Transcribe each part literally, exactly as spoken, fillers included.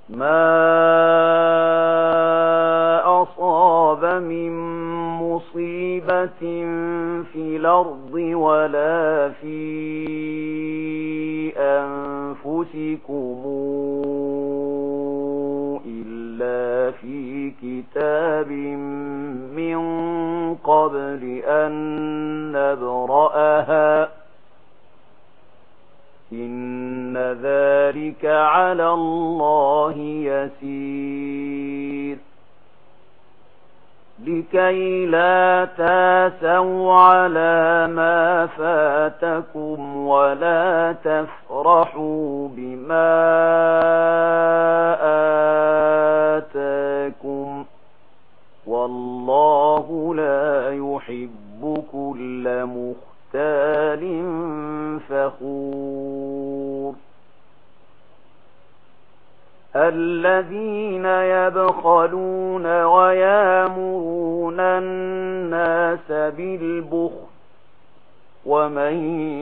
ما أصاب من مصيبة في الأرض ولا في أنفسكم إلا في كتاب من قبل أن نبرأها إن ذلك على الله يسير لكي لا تاسوا على ما فاتكم ولا تفرحوا بما آتاكم والله لا يحب كل مختال فخور الذين يبخلون ويامرون الناس بالبخل ومن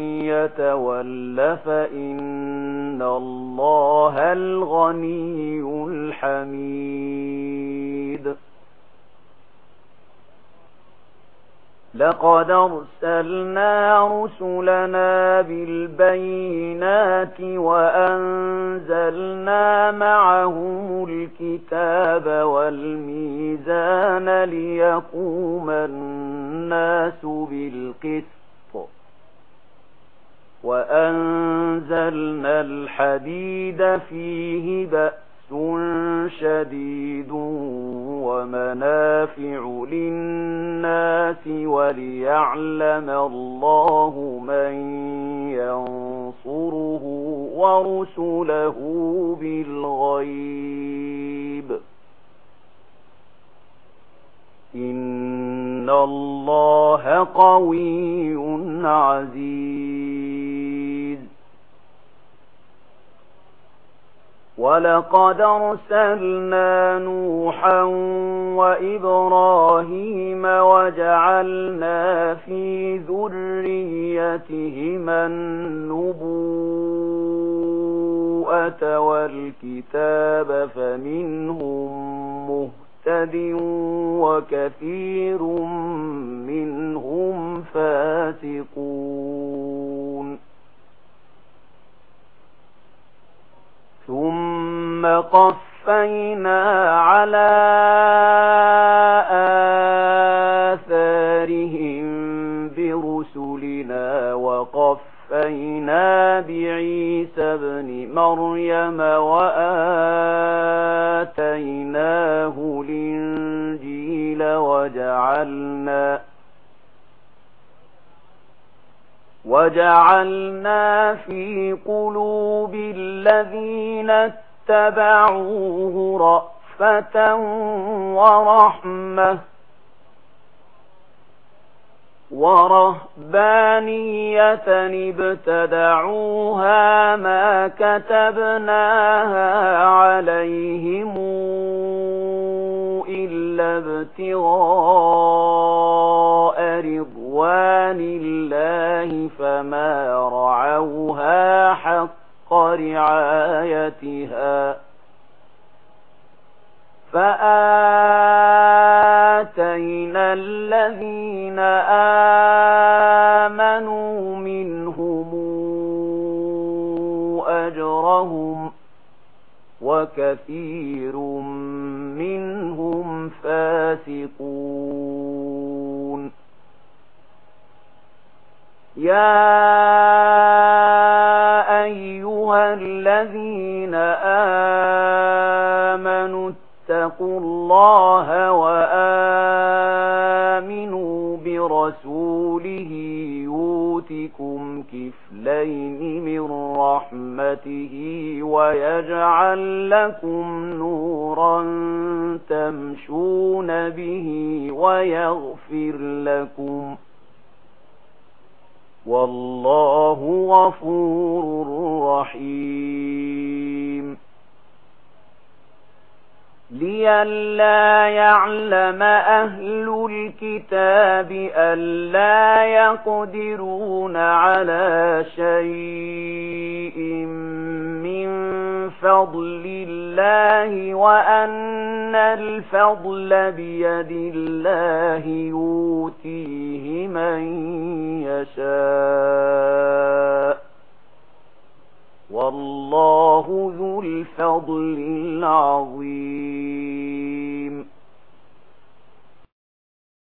يتول فإن الله الغني الحميد لقد أرسلنا رسلنا بالبينات وأنزلنا معهم الكتاب والميزان ليقوم الناس بالقسط وأنزلنا الحديد فيه بأس شديد ومنافع للناس وليعلم الله من ينصره ورسله بالغيب إن الله قوي عزيز ولقد أرسلنا نوحا وإبراهيم وجعلنا في ذريتهما النبوءة والكتاب فمنهم مهتد وكثير منهم فاسقون ثم قفينا على آثارهم برسلنا وقفينا بعيسى ابن مريم وآتيناه الإنجيل وجعلنا وجعلنا في قلوب الذين اتبعوه رأفة ورحمة ورهبانية ابتدعوها ما كتبناها عليهم إلا ابتغاء رضوان الله فما رعوها حق رعايتها فآتينا الذين آمنوا منهم أجرهم وكثير منهم فاسقون يا أيها الذين آمنوا اتقوا الله وآمنوا برسوله يؤتكم كفلين من رحمته ويجعل لكم نورا تمشون به ويغفر لكم والله غفور رحيم لئلا يعلم أهل الكتاب ألا يقدرون على شيء من بفضل الله وأن الفضل بيد الله يؤتيه من يشاء والله ذو الفضل العظيم